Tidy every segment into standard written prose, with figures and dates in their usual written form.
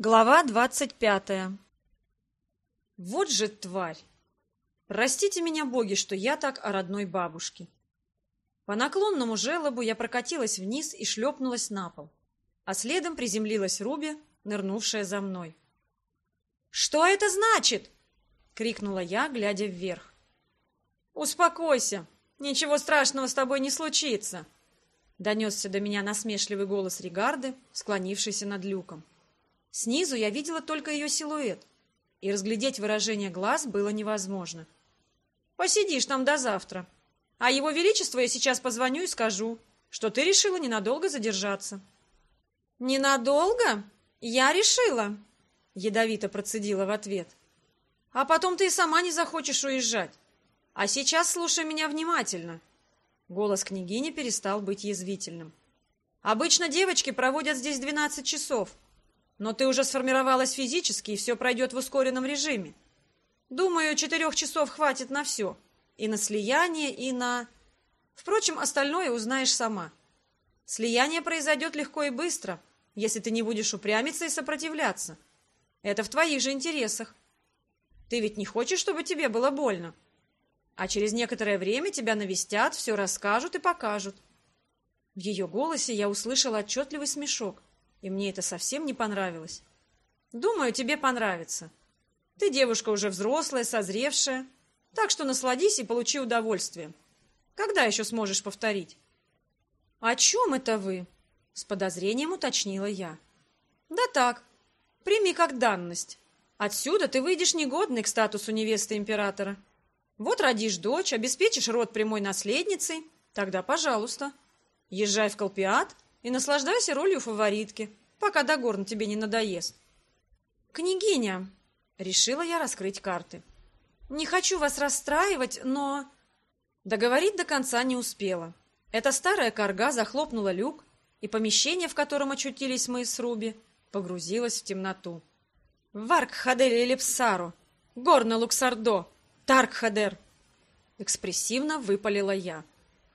Глава 25. Вот же тварь! Простите меня, боги, что я так о родной бабушке. По наклонному желобу я прокатилась вниз и шлепнулась на пол, а следом приземлилась Руби, нырнувшая за мной. «Что это значит?» — крикнула я, глядя вверх. «Успокойся, ничего страшного с тобой не случится», — донесся до меня насмешливый голос Ригарды, склонившийся над люком. Снизу я видела только ее силуэт, и разглядеть выражение глаз было невозможно. «Посидишь там до завтра, а его величеству я сейчас позвоню и скажу, что ты решила ненадолго задержаться». «Ненадолго? Я решила», — ядовито процедила в ответ. «А потом ты и сама не захочешь уезжать. А сейчас слушай меня внимательно». Голос княгини перестал быть язвительным. «Обычно девочки проводят здесь 12 часов, но ты уже сформировалась физически, и все пройдет в ускоренном режиме. Думаю, 4 часов хватит на все. И на слияние, и на... Впрочем, остальное узнаешь сама. Слияние произойдет легко и быстро, если ты не будешь упрямиться и сопротивляться. Это в твоих же интересах. Ты ведь не хочешь, чтобы тебе было больно? А через некоторое время тебя навестят, все расскажут и покажут». В ее голосе я услышала отчетливый смешок, и мне это совсем не понравилось. «Думаю, тебе понравится. Ты девушка уже взрослая, созревшая, так что насладись и получи удовольствие. Когда еще сможешь повторить?» «О чем это вы?» — с подозрением уточнила я. «Да так, прими как данность. Отсюда ты выйдешь негодной к статусу невесты императора. Вот родишь дочь, обеспечишь род прямой наследницей, тогда пожалуйста. Езжай в Колпиат и наслаждайся ролью фаворитки, пока до горн тебе не надоест». «Княгиня», — решила я раскрыть карты, — «не хочу вас расстраивать, но...» Договорить до конца не успела. Эта старая карга захлопнула люк, и помещение, в котором очутились мы с Руби, погрузилось в темноту. «Варк-Хадер Элипсару! Горно-Луксардо! Тарк-Хадер!» экспрессивно выпалила я.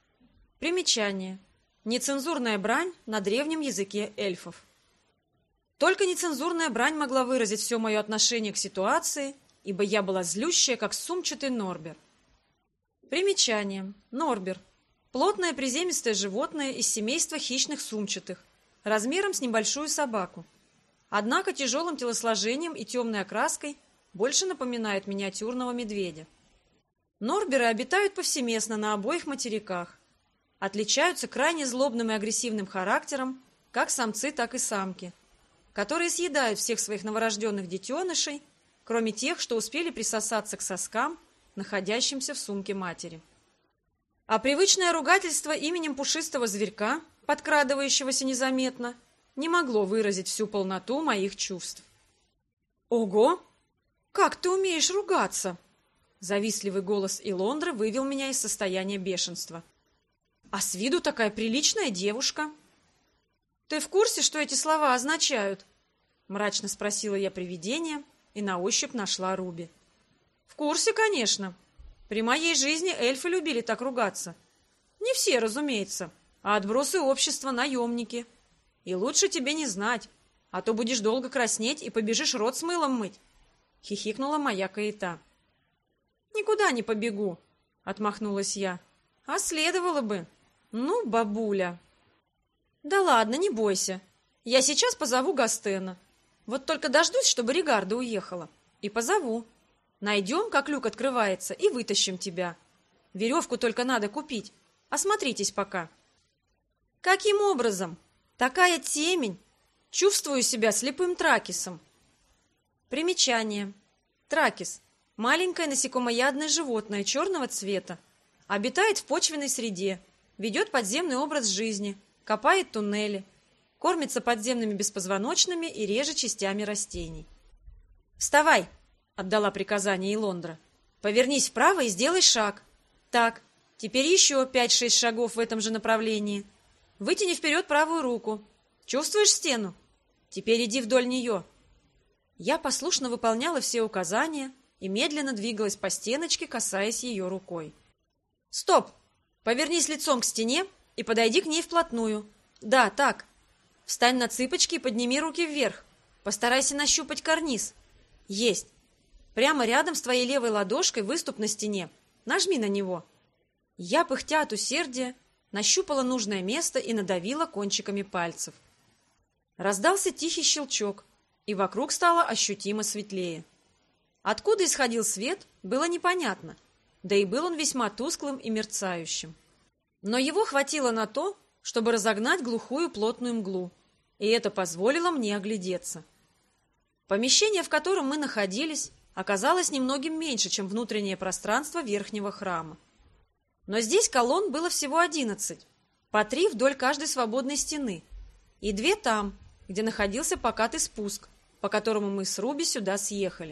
Примечание. Нецензурная брань на древнем языке эльфов. Только нецензурная брань могла выразить все мое отношение к ситуации, ибо я была злющая, как сумчатый норбер. Примечание. Норбер. Плотное приземистое животное из семейства хищных сумчатых, размером с небольшую собаку. Однако тяжелым телосложением и темной окраской больше напоминает миниатюрного медведя. Норберы обитают повсеместно на обоих материках. Отличаются крайне злобным и агрессивным характером, как самцы, так и самки, которые съедают всех своих новорожденных детенышей, кроме тех, что успели присосаться к соскам, находящимся в сумке матери. А привычное ругательство именем пушистого зверька, подкрадывающегося незаметно, не могло выразить всю полноту моих чувств. «Ого! Как ты умеешь ругаться!» Завистливый голос Илондры вывел меня из состояния бешенства. «А с виду такая приличная девушка!» «Ты в курсе, что эти слова означают?» Мрачно спросила я привидение и на ощупь нашла Руби. «В курсе, конечно. При моей жизни эльфы любили так ругаться. Не все, разумеется, а отбросы общества — наемники. И лучше тебе не знать, а то будешь долго краснеть и побежишь рот с мылом мыть», — хихикнула моя Каэта. «Никуда не побегу», — отмахнулась я. «А следовало бы. Ну, бабуля». «Да ладно, не бойся. Я сейчас позову Гастена. Вот только дождусь, чтобы Ригарда уехала. И позову. Найдем, как люк открывается, и вытащим тебя. Веревку только надо купить. Осмотритесь пока». «Каким образом? Такая темень. Чувствую себя слепым тракисом». Примечание. Тракис. Маленькое насекомоядное животное черного цвета. Обитает в почвенной среде. Ведет подземный образ жизни. Копает туннели. Кормится подземными беспозвоночными и реже частями растений. «Вставай!» — отдала приказание Илондра. «Повернись вправо и сделай шаг. Так, теперь еще 5-6 шагов в этом же направлении. Вытяни вперед правую руку. Чувствуешь стену? Теперь иди вдоль нее». Я послушно выполняла все указания и медленно двигалась по стеночке, касаясь ее рукой. «Стоп! Повернись лицом к стене и подойди к ней вплотную. Да, так. Встань на цыпочки и подними руки вверх. Постарайся нащупать карниз. Есть. Прямо рядом с твоей левой ладошкой выступ на стене. Нажми на него. Я, пыхтя от усердия, нащупала нужное место и надавила кончиками пальцев. Раздался тихий щелчок, и вокруг стало ощутимо светлее. Откуда исходил свет, было непонятно, да и был он весьма тусклым и мерцающим. Но его хватило на то, чтобы разогнать глухую плотную мглу, и это позволило мне оглядеться. Помещение, в котором мы находились, оказалось немногим меньше, чем внутреннее пространство верхнего храма. Но здесь колонн было всего 11, по 3 вдоль каждой свободной стены, и 2 там, где находился покатый спуск, по которому мы с Руби сюда съехали.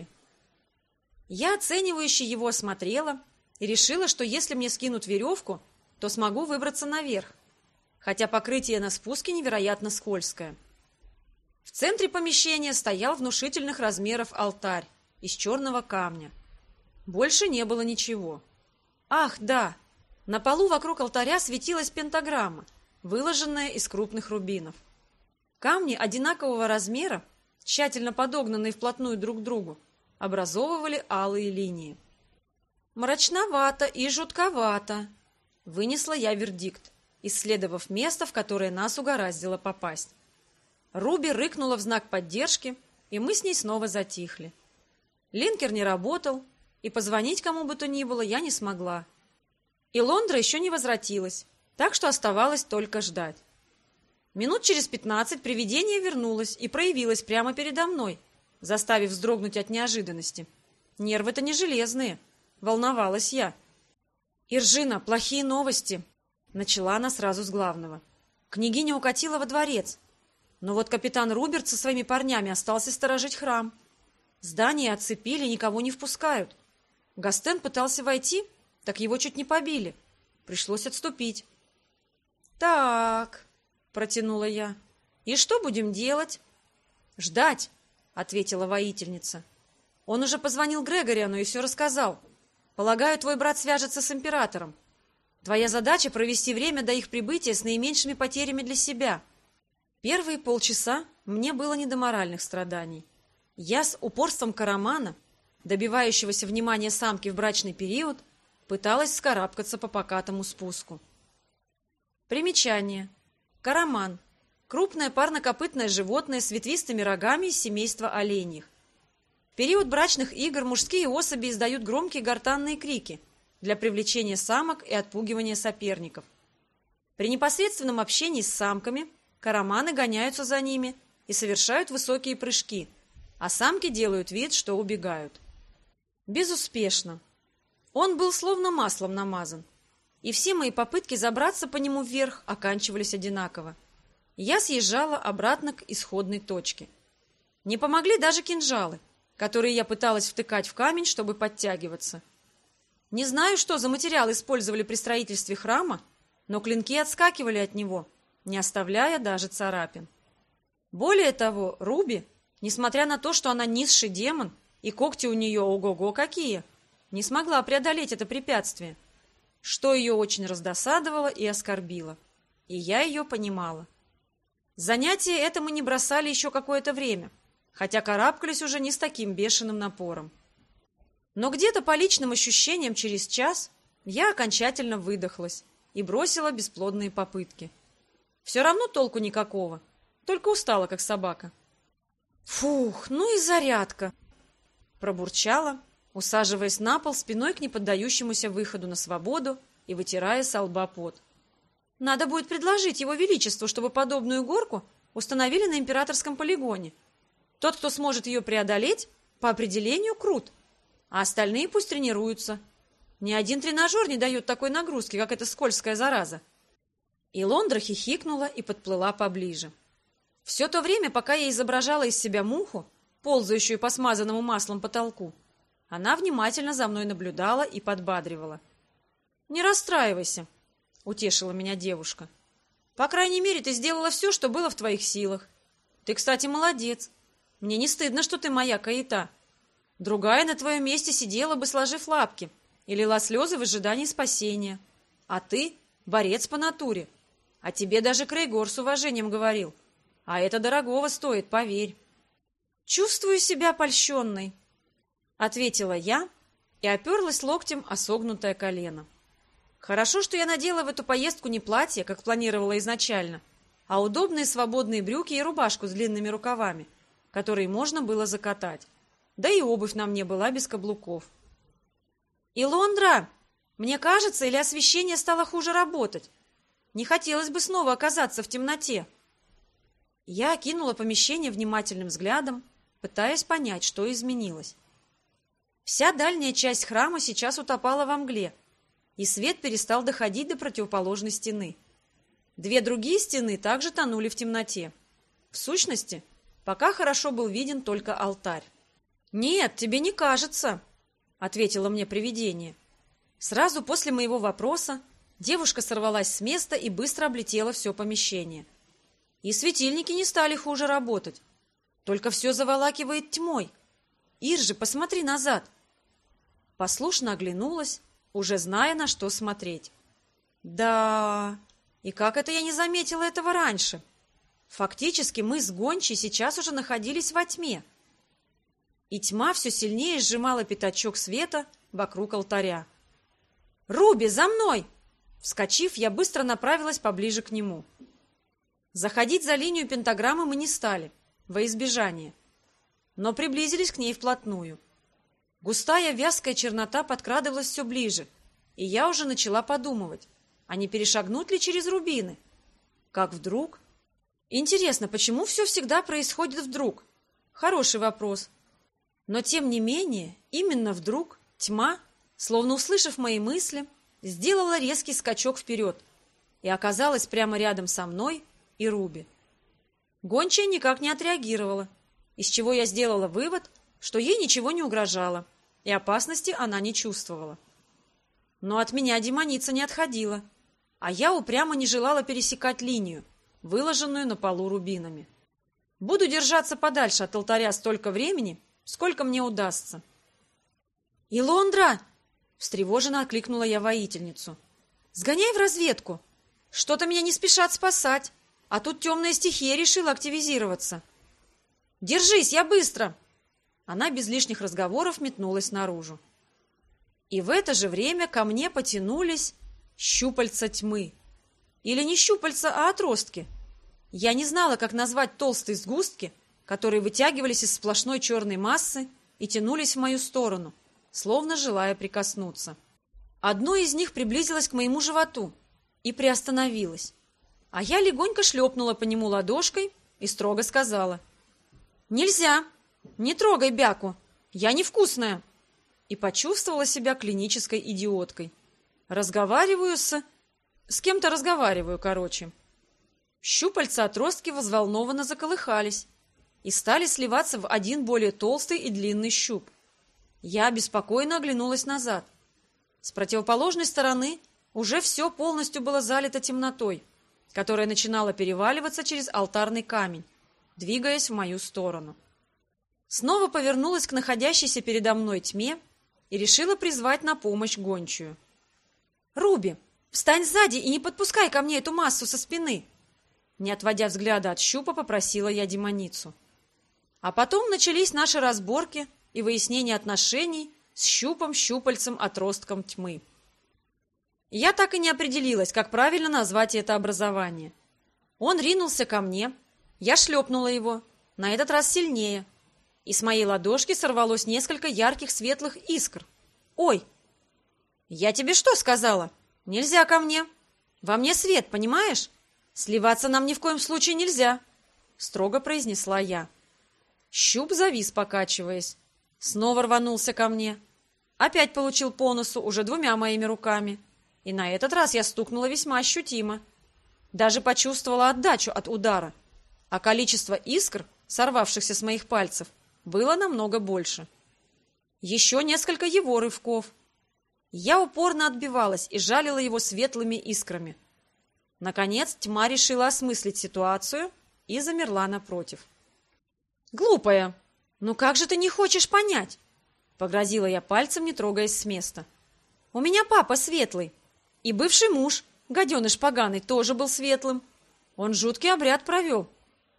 Я оценивающе его осмотрела и решила, что если мне скинут веревку, то смогу выбраться наверх, хотя покрытие на спуске невероятно скользкое. В центре помещения стоял внушительных размеров алтарь из черного камня. Больше не было ничего. Ах, да! На полу вокруг алтаря светилась пентаграмма, выложенная из крупных рубинов. Камни одинакового размера, тщательно подогнанные вплотную друг к другу, образовывали алые линии. «Мрачновато и жутковато», — вынесла я вердикт, исследовав место, в которое нас угораздило попасть. Руби рыкнула в знак поддержки, и мы с ней снова затихли. Линкер не работал, и позвонить кому бы то ни было я не смогла. И Лондра еще не возвратилась, так что оставалось только ждать. Минут через 15 привидение вернулось и проявилось прямо передо мной, заставив вздрогнуть от неожиданности. Нервы-то не железные, волновалась я. «Иржина, плохие новости!» Начала она сразу с главного. Княгиня укатила во дворец, но вот капитан Руберт со своими парнями остался сторожить храм. Здание оцепили, никого не впускают. Гастен пытался войти, так его чуть не побили. Пришлось отступить. «Так», — протянула я, — «и что будем делать?» «Ждать», — ответила воительница. «Он уже позвонил Грегориану и все рассказал. Полагаю, твой брат свяжется с императором. Твоя задача — провести время до их прибытия с наименьшими потерями для себя». Первые полчаса мне было не до моральных страданий. Я с упорством карамана, добивающегося внимания самки в брачный период, пыталась вскарабкаться по покатому спуску. Примечание. Караман. Крупное парнокопытное животное с ветвистыми рогами из семейства оленьих. В период брачных игр мужские особи издают громкие гортанные крики для привлечения самок и отпугивания соперников. При непосредственном общении с самками караманы гоняются за ними и совершают высокие прыжки, а самки делают вид, что убегают. Безуспешно. Он был словно маслом намазан, и все мои попытки забраться по нему вверх оканчивались одинаково. Я съезжала обратно к исходной точке. Не помогли даже кинжалы, которые я пыталась втыкать в камень, чтобы подтягиваться. Не знаю, что за материал использовали при строительстве храма, но клинки отскакивали от него, не оставляя даже царапин. Более того, Руби, несмотря на то, что она низший демон, и когти у нее ого-го какие, не смогла преодолеть это препятствие, что ее очень раздосадовало и оскорбило. И я ее понимала. Занятие это мы не бросали еще какое-то время, хотя карабкались уже не с таким бешеным напором. Но где-то по личным ощущениям через час я окончательно выдохлась и бросила бесплодные попытки. Все равно толку никакого, только устала, как собака. «Фух, ну и зарядка!» Пробурчала, усаживаясь на пол спиной к неподдающемуся выходу на свободу и вытирая со лба пот. «Надо будет предложить его величеству, чтобы подобную горку установили на императорском полигоне. Тот, кто сможет ее преодолеть, по определению крут, а остальные пусть тренируются. Ни один тренажер не дает такой нагрузки, как эта скользкая зараза». И Лондра хихикнула и подплыла поближе. Все то время, пока я изображала из себя муху, ползающую по смазанному маслом потолку, она внимательно за мной наблюдала и подбадривала. «Не расстраивайся», — утешила меня девушка. «По крайней мере, ты сделала все, что было в твоих силах. Ты, кстати, молодец. Мне не стыдно, что ты моя Каита. Другая на твоем месте сидела бы, сложив лапки, и лила слезы в ожидании спасения. А ты — борец по натуре. О тебе даже Крейгор с уважением говорил. А это дорогого стоит, поверь». «Чувствую себя польщенной», — ответила я и оперлась локтем о согнутое колено. Хорошо, что я надела в эту поездку не платье, как планировала изначально, а удобные свободные брюки и рубашку с длинными рукавами, которые можно было закатать. Да и обувь на мне была без каблуков. «Илондра, мне кажется, или освещение стало хуже работать? Не хотелось бы снова оказаться в темноте». Я окинула помещение внимательным взглядом, пытаясь понять, что изменилось. Вся дальняя часть храма сейчас утопала во мгле, и свет перестал доходить до противоположной стены. Две другие стены также тонули в темноте. В сущности, пока хорошо был виден только алтарь. «Нет, тебе не кажется», — ответило мне привидение. Сразу после моего вопроса девушка сорвалась с места и быстро облетела все помещение. И светильники не стали хуже работать. Только все заволакивает тьмой. «Иржи, посмотри назад!» Послушно оглянулась, уже зная, на что смотреть. Да, и как это я не заметила этого раньше? Фактически мы с Гончей сейчас уже находились во тьме. И тьма все сильнее сжимала пятачок света вокруг алтаря. «Руби, за мной!» Вскочив, я быстро направилась поближе к нему. Заходить за линию пентаграммы мы не стали, во избежание, но приблизились к ней вплотную. Густая вязкая чернота подкрадывалась все ближе, и я уже начала подумывать, а не перешагнуть ли через рубины. Как вдруг... Интересно, почему все всегда происходит вдруг? Хороший вопрос. Но тем не менее, именно вдруг тьма, словно услышав мои мысли, сделала резкий скачок вперед и оказалась прямо рядом со мной и Руби. Гончая никак не отреагировала, из чего я сделала вывод, что ей ничего не угрожало, и опасности она не чувствовала. Но от меня демоница не отходила, а я упрямо не желала пересекать линию, выложенную на полу рубинами. Буду держаться подальше от алтаря столько времени, сколько мне удастся. «Илондра!» — встревоженно окликнула я воительницу. «Сгоняй в разведку! Что-то меня не спешат спасать, а тут темная стихия решила активизироваться. Держись, я быстро!» Она без лишних разговоров метнулась наружу. И в это же время ко мне потянулись щупальца тьмы. Или не щупальца, а отростки. Я не знала, как назвать толстые сгустки, которые вытягивались из сплошной черной массы и тянулись в мою сторону, словно желая прикоснуться. Одно из них приблизилось к моему животу и приостановилось, а я легонько шлепнула по нему ладошкой и строго сказала: «Нельзя! Не трогай бяку! Я невкусная!» И почувствовала себя клинической идиоткой. С кем-то разговариваю, короче. Щупальца-отростки взволнованно заколыхались и стали сливаться в один более толстый и длинный щуп. Я беспокойно оглянулась назад. С противоположной стороны уже все полностью было залито темнотой, которая начинала переваливаться через алтарный камень, двигаясь в мою сторону. Снова повернулась к находящейся передо мной тьме и решила призвать на помощь гончую. «Руби, встань сзади и не подпускай ко мне эту массу со спины!» Не отводя взгляда от щупа, попросила я демоницу. А потом начались наши разборки и выяснение отношений с щупом-щупальцем-отростком тьмы. Я так и не определилась, как правильно назвать это образование. Он ринулся ко мне, я шлепнула его, на этот раз сильнее, и с моей ладошки сорвалось несколько ярких светлых искр. «Ой! Я тебе что сказала? Нельзя ко мне! Во мне свет, понимаешь? Сливаться нам ни в коем случае нельзя!» Строго произнесла я. Щуп завис, покачиваясь. Снова рванулся ко мне. Опять получил по носу уже двумя моими руками. И на этот раз я стукнула весьма ощутимо. Даже почувствовала отдачу от удара. А количество искр, сорвавшихся с моих пальцев, было намного больше. Еще несколько его рывков. Я упорно отбивалась и жалила его светлыми искрами. Наконец тьма решила осмыслить ситуацию и замерла напротив. «Глупая! Ну как же ты не хочешь понять?» Погрозила я пальцем, не трогаясь с места. «У меня папа светлый, и бывший муж, гаденыш поганый, тоже был светлым. Он жуткий обряд провел.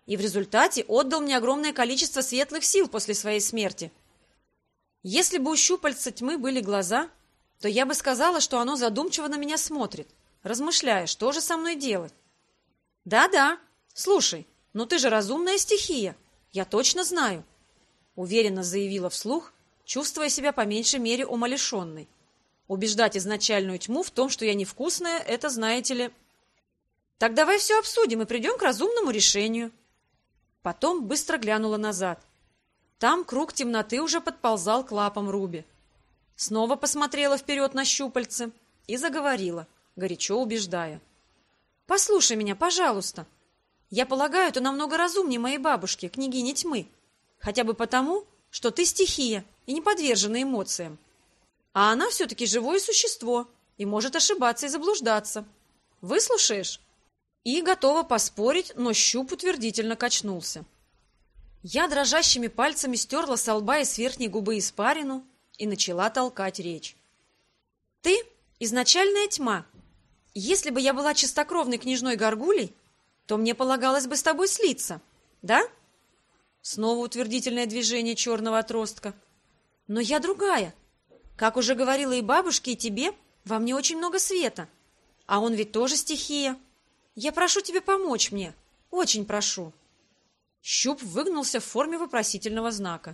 и в результате отдал мне огромное количество светлых сил после своей смерти. Если бы у щупальца тьмы были глаза, то я бы сказала, что оно задумчиво на меня смотрит, размышляя, что же со мной делать. Да-да, слушай, но ты же разумная стихия, я точно знаю, уверенно заявила вслух, чувствуя себя по меньшей мере умалишенной. Убеждать изначальную тьму в том, что я невкусная, это, знаете ли... Так давай все обсудим и придем к разумному решению. Потом быстро глянула назад. Там круг темноты уже подползал к лапам Руби. Снова посмотрела вперед на щупальце и заговорила, горячо убеждая. «Послушай меня, пожалуйста. Я полагаю, ты намного разумнее моей бабушки, княгини тьмы, хотя бы потому, что ты стихия и не подвержена эмоциям. А она все-таки живое существо и может ошибаться и заблуждаться. Выслушаешь?» И готова поспорить, но щуп утвердительно качнулся. Я дрожащими пальцами стерла со лба и с верхней губы испарину и начала толкать речь. «Ты — изначальная тьма. Если бы я была чистокровной княжной горгулей, то мне полагалось бы с тобой слиться, да?» Снова утвердительное движение черного отростка. «Но я другая. Как уже говорила и бабушке, и тебе, во мне очень много света. А он ведь тоже стихия. Я прошу тебя помочь мне. Очень прошу». Щуп выгнулся в форме вопросительного знака.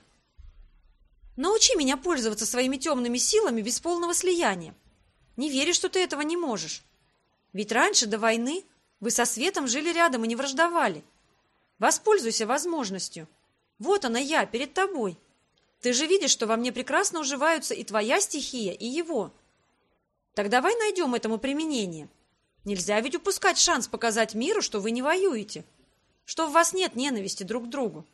«Научи меня пользоваться своими темными силами без полного слияния. Не верю, что ты этого не можешь. Ведь раньше, до войны, вы со светом жили рядом и не враждовали. Воспользуйся возможностью. Вот она я, перед тобой. Ты же видишь, что во мне прекрасно уживаются и твоя стихия, и его. Так давай найдем этому применение. Нельзя ведь упускать шанс показать миру, что вы не воюете, что в вас нет ненависти друг к другу».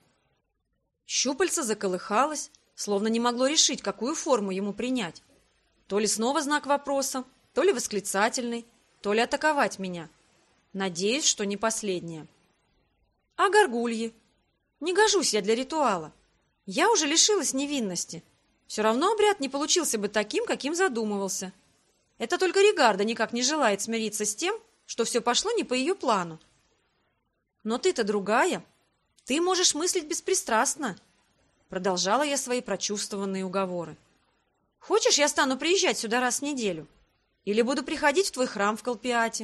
Щупальце заколыхалось, словно не могло решить, какую форму ему принять. То ли снова знак вопроса, то ли восклицательный, то ли атаковать меня. Надеюсь, что не последнее. «А горгульи? Не гожусь я для ритуала. Я уже лишилась невинности. Все равно обряд не получился бы таким, каким задумывался. Это только Регарда никак не желает смириться с тем, что все пошло не по ее плану. Но ты-то другая. Ты можешь мыслить беспристрастно». Продолжала я свои прочувствованные уговоры. «Хочешь, я стану приезжать сюда раз в неделю? Или буду приходить в твой храм в Колпиате?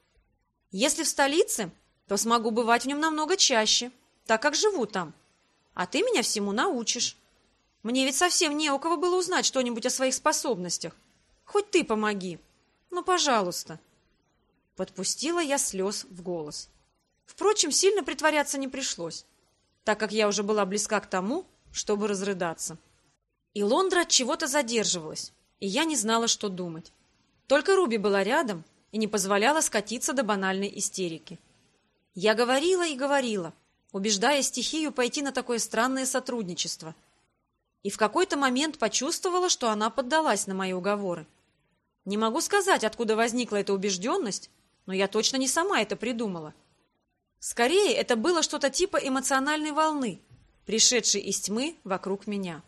Если в столице, то смогу бывать в нем намного чаще, так как живу там. А ты меня всему научишь. Мне ведь совсем не у кого было узнать что-нибудь о своих способностях. Хоть ты помоги. Ну, пожалуйста». Подпустила я слез в голос. Впрочем, сильно притворяться не пришлось, так как я уже была близка к тому, чтобы разрыдаться. И Лондра от чего-то задерживалась, и я не знала, что думать. Только Руби была рядом и не позволяла скатиться до банальной истерики. Я говорила и говорила, убеждая стихию пойти на такое странное сотрудничество. И в какой-то момент почувствовала, что она поддалась на мои уговоры. Не могу сказать, откуда возникла эта убежденность, но я точно не сама это придумала. Скорее, это было что-то типа эмоциональной волны, пришедшей из тьмы вокруг меня.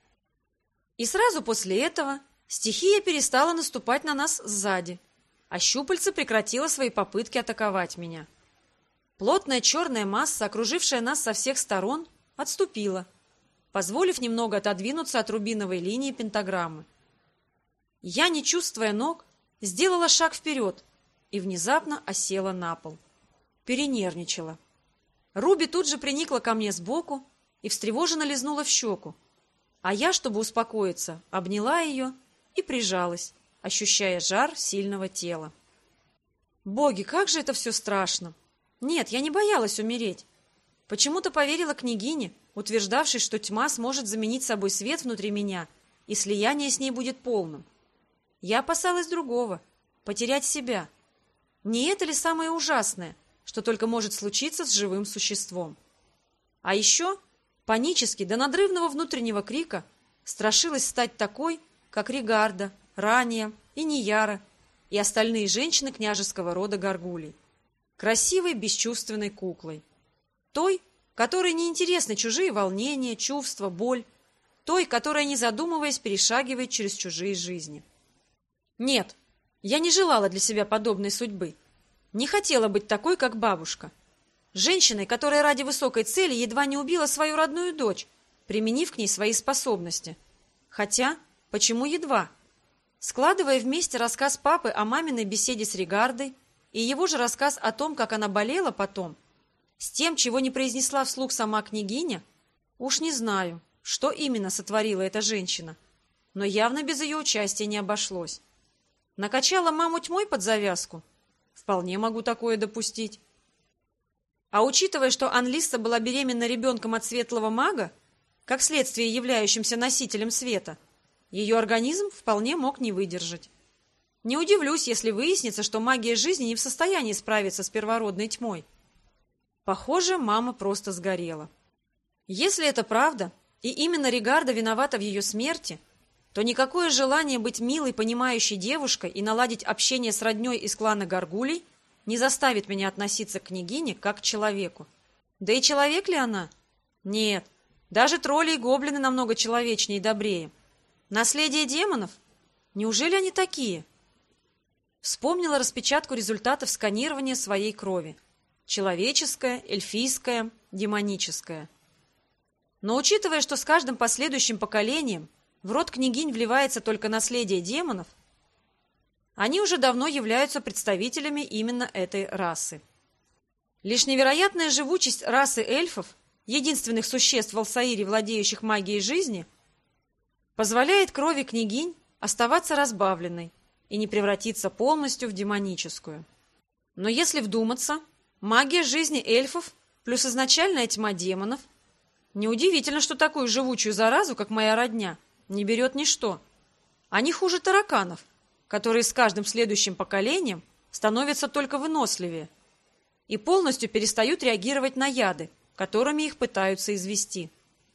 И сразу после этого стихия перестала наступать на нас сзади, а щупальце прекратило свои попытки атаковать меня. Плотная черная масса, окружившая нас со всех сторон, отступила, позволив немного отодвинуться от рубиновой линии пентаграммы. Я, не чувствуя ног, сделала шаг вперед и внезапно осела на пол. Перенервничала. Руби тут же приникла ко мне сбоку и встревоженно лизнула в щеку, а я, чтобы успокоиться, обняла ее и прижалась, ощущая жар сильного тела. Боги, как же это все страшно! Нет, я не боялась умереть. Почему-то поверила княгине, утверждавшей, что тьма сможет заменить собой свет внутри меня, и слияние с ней будет полным. Я опасалась другого — потерять себя. Не это ли самое ужасное, что только может случиться с живым существом? А еще панически до надрывного внутреннего крика страшилась стать такой, как Регарда, Рания и Нияра и остальные женщины княжеского рода горгулей. Красивой, бесчувственной куклой. Той, которой неинтересны чужие волнения, чувства, боль. Той, которая, не задумываясь, перешагивает через чужие жизни. Нет, я не желала для себя подобной судьбы. Не хотела быть такой, как бабушка. Женщиной, которая ради высокой цели едва не убила свою родную дочь, применив к ней свои способности. Хотя, почему едва? Складывая вместе рассказ папы о маминой беседе с Ригардой и его же рассказ о том, как она болела потом, с тем, чего не произнесла вслух сама княгиня, уж не знаю, что именно сотворила эта женщина, но явно без ее участия не обошлось. Накачала маму тьмой под завязку? Вполне могу такое допустить. А учитывая, что Анлисса была беременна ребенком от светлого мага, как следствие являющимся носителем света, ее организм вполне мог не выдержать. Не удивлюсь, если выяснится, что магия жизни не в состоянии справиться с первородной тьмой. Похоже, мама просто сгорела. Если это правда, и именно Ригарда виновата в ее смерти, то никакое желание быть милой, понимающей девушкой и наладить общение с родней из клана Гаргулей не заставит меня относиться к княгине как к человеку. Да и человек ли она? Нет, даже тролли и гоблины намного человечнее и добрее. Наследие демонов? Неужели они такие? Вспомнила распечатку результатов сканирования своей крови. Человеческая, эльфийская, демоническая. Но учитывая, что с каждым последующим поколением в род княгинь вливается только наследие демонов, они уже давно являются представителями именно этой расы. Лишь невероятная живучесть расы эльфов, единственных существ в Алсаире, владеющих магией жизни, позволяет крови княгинь оставаться разбавленной и не превратиться полностью в демоническую. Но если вдуматься, магия жизни эльфов плюс изначальная тьма демонов, неудивительно, что такую живучую заразу, как моя родня, не берет ничто. Они хуже тараканов, которые с каждым следующим поколением становятся только выносливее и полностью перестают реагировать на яды, которыми их пытаются извести.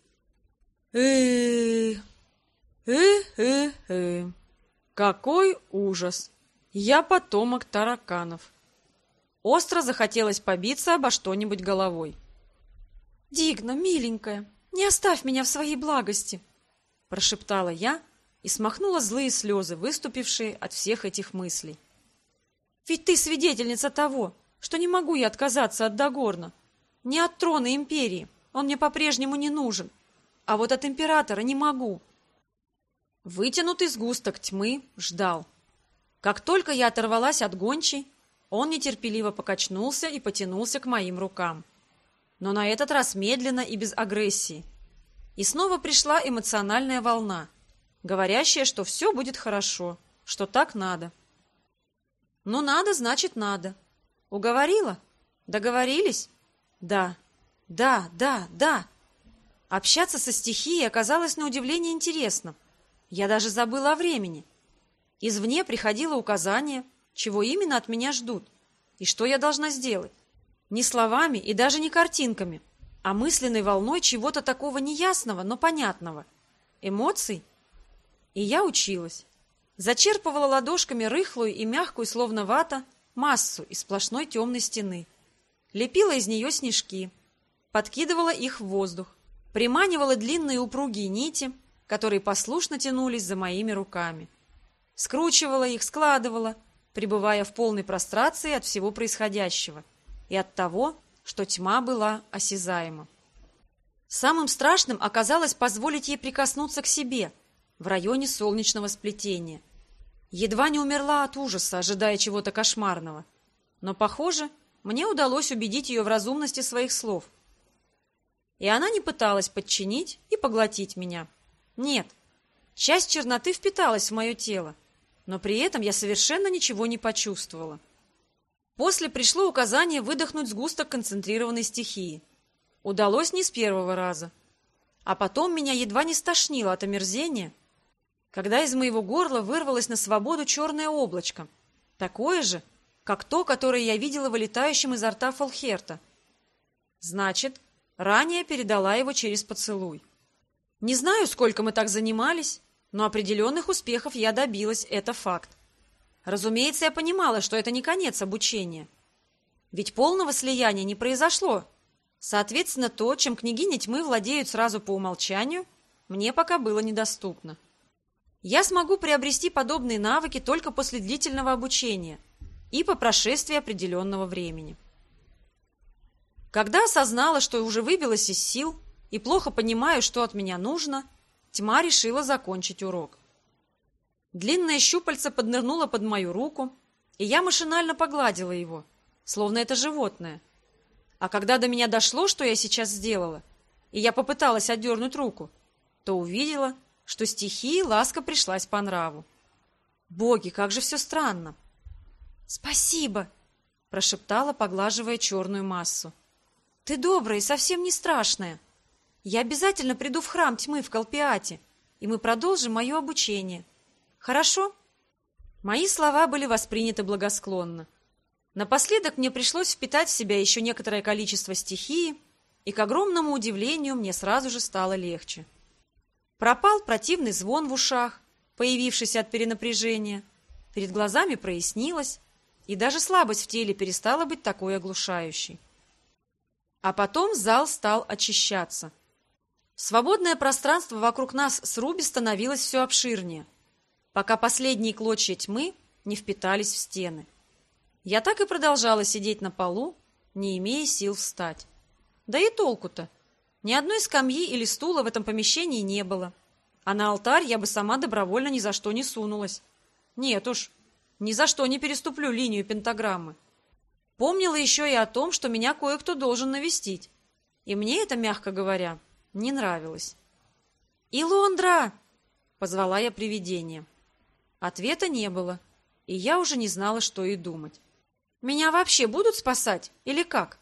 Какой ужас! Я потомок тараканов. Остро захотелось побиться обо что-нибудь головой. «Дигна, миленькая, не оставь меня в своей благости!» прошептала я и смахнула злые слезы, выступившие от всех этих мыслей. «Ведь ты свидетельница того, что не могу я отказаться от Дагорна. Не от трона империи, он мне по-прежнему не нужен, а вот от императора не могу». Вытянутый сгусток тьмы ждал. Как только я оторвалась от гончей, он нетерпеливо покачнулся и потянулся к моим рукам. Но на этот раз медленно и без агрессии. И снова пришла эмоциональная волна, говорящая, что все будет хорошо, что так надо. Ну, надо, значит, надо. Уговорила? Договорились? Да. Общаться со стихией оказалось на удивление интересным. Я даже забыла о времени. Извне приходило указание, чего именно от меня ждут, и что я должна сделать. Не словами и даже не картинками, а мысленной волной чего-то такого неясного, но понятного. Эмоций. И я училась. Зачерпывала ладошками рыхлую и мягкую, словно вата, массу из сплошной темной стены. Лепила из нее снежки. Подкидывала их в воздух. Приманивала длинные упругие нити, которые послушно тянулись за моими руками. Скручивала их, складывала, пребывая в полной прострации от всего происходящего и от того, что тьма была осязаема. Самым страшным оказалось позволить ей прикоснуться к себе в районе солнечного сплетения. Едва не умерла от ужаса, ожидая чего-то кошмарного. Но, похоже, мне удалось убедить ее в разумности своих слов. И она не пыталась подчинить и поглотить меня. Нет, часть черноты впиталась в мое тело, но при этом я совершенно ничего не почувствовала. После пришло указание выдохнуть сгусток концентрированной стихии. Удалось не с первого раза. А потом меня едва не стошнило от омерзения, когда из моего горла вырвалось на свободу черное облачко, такое же, как то, которое я видела вылетающим изо рта Фолхерта. Значит, ранее передала его через поцелуй. Не знаю, сколько мы так занимались, но определенных успехов я добилась, это факт. Разумеется, я понимала, что это не конец обучения. Ведь полного слияния не произошло. Соответственно, то, чем княгини тьмы владеют сразу по умолчанию, мне пока было недоступно. Я смогу приобрести подобные навыки только после длительного обучения и по прошествии определенного времени. Когда осознала, что уже выбилась из сил и плохо понимаю, что от меня нужно, тьма решила закончить урок. Длинное щупальце поднырнуло под мою руку, и я машинально погладила его, словно это животное. А когда до меня дошло, что я сейчас сделала, и я попыталась отдернуть руку, то увидела, что стихии ласка пришлась по нраву. Боги, как же все странно! «Спасибо!» – прошептала, поглаживая черную массу. «Ты добрая и совсем не страшная. Я обязательно приду в храм тьмы в Колпиате, и мы продолжим мое обучение. Хорошо?» Мои слова были восприняты благосклонно. Напоследок мне пришлось впитать в себя еще некоторое количество стихии, и, к огромному удивлению, мне сразу же стало легче. Пропал противный звон в ушах, появившийся от перенапряжения, перед глазами прояснилось, и даже слабость в теле перестала быть такой оглушающей. А потом зал стал очищаться. Свободное пространство вокруг нас с Руби становилось все обширнее, пока последние клочья тьмы не впитались в стены. Я так и продолжала сидеть на полу, не имея сил встать. Да и толку-то. Ни одной скамьи или стула в этом помещении не было. А на алтарь я бы сама добровольно ни за что не сунулась. Нет уж, ни за что не переступлю линию пентаграммы. Помнила еще и о том, что меня кое-кто должен навестить. И мне это, мягко говоря, не нравилось. «Илондра!» — позвала я привидение. Ответа не было, и я уже не знала, что и думать. «Меня вообще будут спасать или как?»